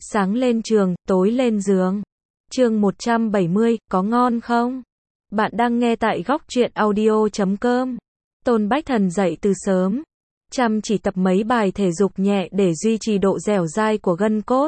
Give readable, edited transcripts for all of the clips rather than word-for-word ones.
Sáng lên trường, tối lên giường. Chương 170, có ngon không? Bạn đang nghe tại góc truyện audio.com. Tôn Bách Thần dậy từ sớm, chăm chỉ tập mấy bài thể dục nhẹ để duy trì độ dẻo dai của gân cốt.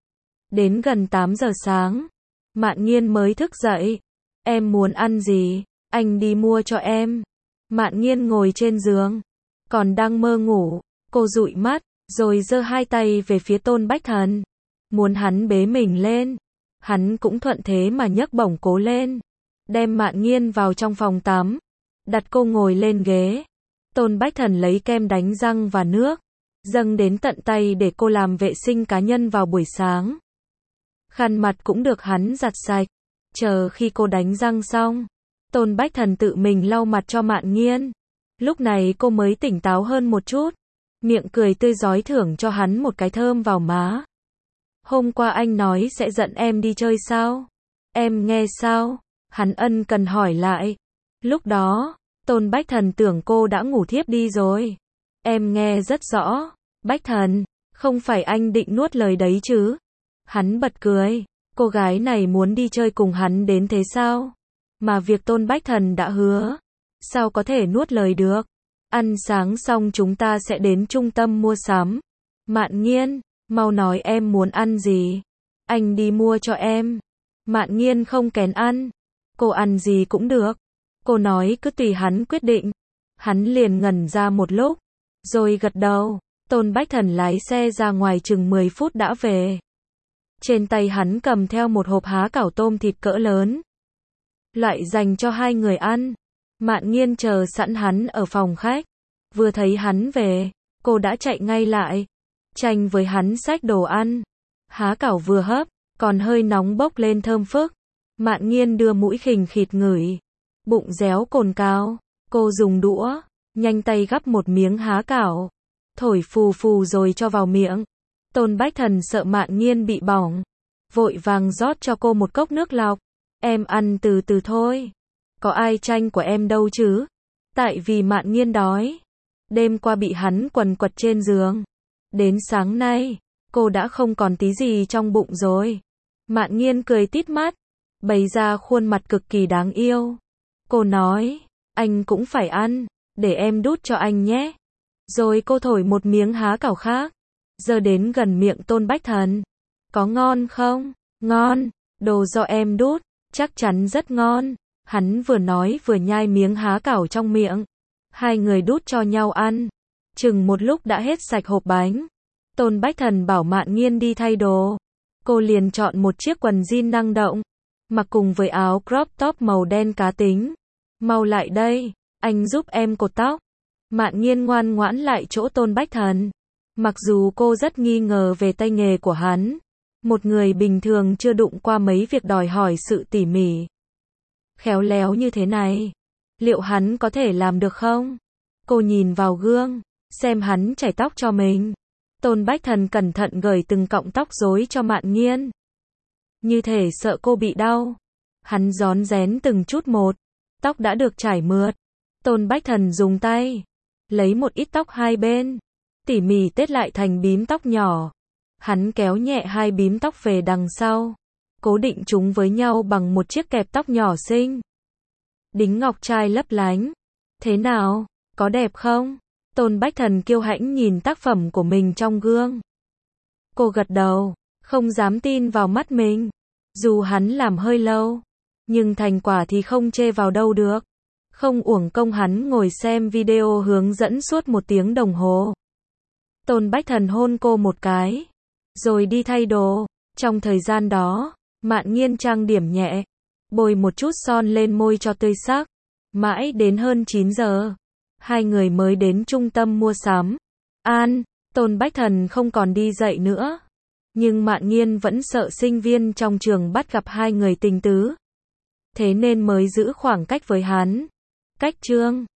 Đến gần 8 giờ sáng, Mạn Nghiên mới thức dậy. Em muốn ăn gì? Anh đi mua cho em. Mạn Nghiên ngồi trên giường, còn đang mơ ngủ. Cô dụi mắt, rồi giơ hai tay về phía Tôn Bách Thần, muốn hắn bế mình lên. Hắn cũng thuận thế mà nhấc bổng cố lên, đem Mạn Nghiên vào trong phòng tắm, đặt cô ngồi lên ghế. Tôn Bách Thần lấy kem đánh răng và nước, dâng đến tận tay để cô làm vệ sinh cá nhân vào buổi sáng. Khăn mặt cũng được hắn giặt sạch. Chờ khi cô đánh răng xong, Tôn Bách Thần tự mình lau mặt cho Mạn Nghiên. Lúc này cô mới tỉnh táo hơn một chút, miệng cười tươi rói thưởng cho hắn một cái thơm vào má. Hôm qua anh nói sẽ dẫn em đi chơi sao? Em nghe sao? Hắn ân cần hỏi lại. Lúc đó, Tôn Bách Thần tưởng cô đã ngủ thiếp đi rồi. Em nghe rất rõ. Bách Thần, không phải anh định nuốt lời đấy chứ? Hắn bật cười. Cô gái này muốn đi chơi cùng hắn đến thế sao? Mà việc Tôn Bách Thần đã hứa, sao có thể nuốt lời được? Ăn sáng xong chúng ta sẽ đến trung tâm mua sắm. Mạn Nghiên, mau nói em muốn ăn gì? Anh đi mua cho em. Mạn Nghiên không kén ăn. Cô ăn gì cũng được. Cô nói cứ tùy hắn quyết định. Hắn liền ngẩn ra một lúc, rồi gật đầu. Tôn Bách Thần lái xe ra ngoài chừng 10 phút đã về. Trên tay hắn cầm theo một hộp há cảo tôm thịt cỡ lớn, loại dành cho hai người ăn. Mạn Nghiên chờ sẵn hắn ở phòng khách. Vừa thấy hắn về, cô đã chạy ngay lại, tranh với hắn xách đồ ăn. Há cảo vừa hấp, còn hơi nóng bốc lên thơm phức. Mạn Nghiên đưa mũi khình khịt ngửi, bụng réo cồn cào. Cô dùng đũa, nhanh tay gắp một miếng há cảo, thổi phù phù rồi cho vào miệng. Tôn Bách Thần sợ Mạn Nghiên bị bỏng, vội vàng rót cho cô một cốc nước lọc. Em ăn từ từ thôi, có ai tranh của em đâu chứ. Tại vì Mạn Nghiên đói. Đêm qua bị hắn quần quật trên giường, đến sáng nay, cô đã không còn tí gì trong bụng rồi. Mạn Nghiên cười tít mắt, bày ra khuôn mặt cực kỳ đáng yêu. Cô nói, anh cũng phải ăn, để em đút cho anh nhé. Rồi cô thổi một miếng há cảo khác, giơ đến gần miệng Tôn Bách Thần. Có ngon không? Ngon, đồ do em đút, chắc chắn rất ngon. Hắn vừa nói vừa nhai miếng há cảo trong miệng. Hai người đút cho nhau ăn. Chừng một lúc đã hết sạch hộp bánh. Tôn Bách Thần bảo Mạn Nghiên đi thay đồ. Cô liền chọn một chiếc quần jean năng động, mặc cùng với áo crop top màu đen cá tính. Mau lại đây, anh giúp em cột tóc. Mạn Nghiên ngoan ngoãn lại chỗ Tôn Bách Thần. Mặc dù cô rất nghi ngờ về tay nghề của hắn, một người bình thường chưa đụng qua mấy việc đòi hỏi sự tỉ mỉ, khéo léo như thế này. Liệu hắn có thể làm được không? Cô nhìn vào gương, xem hắn chải tóc cho mình. Tôn Bách Thần cẩn thận gởi từng cọng tóc rối cho Mạn Nghiên, như thể sợ cô bị đau. Hắn rón rén từng chút một, tóc đã được trải mượt. Tôn Bách Thần dùng tay lấy một ít tóc hai bên, tỉ mỉ tết lại thành bím tóc nhỏ. Hắn kéo nhẹ hai bím tóc về đằng sau, cố định chúng với nhau bằng một chiếc kẹp tóc nhỏ xinh. Đính ngọc trai lấp lánh. Thế nào, có đẹp không? Tôn Bách Thần kiêu hãnh nhìn tác phẩm của mình trong gương. Cô gật đầu, không dám tin vào mắt mình. Dù hắn làm hơi lâu, nhưng thành quả thì không chê vào đâu được. Không uổng công hắn ngồi xem video hướng dẫn suốt 1 tiếng đồng hồ. Tôn Bách Thần hôn cô một cái, rồi đi thay đồ. Trong thời gian đó, Mạn Nghiên trang điểm nhẹ, bôi một chút son lên môi cho tươi sắc. Mãi đến hơn 9 giờ, hai người mới đến trung tâm mua sắm. Tôn Bách Thần không còn đi dạy nữa, nhưng Mạn Nghiên vẫn sợ sinh viên trong trường bắt gặp hai người tình tứ, thế nên mới giữ khoảng cách với hắn. Cách chương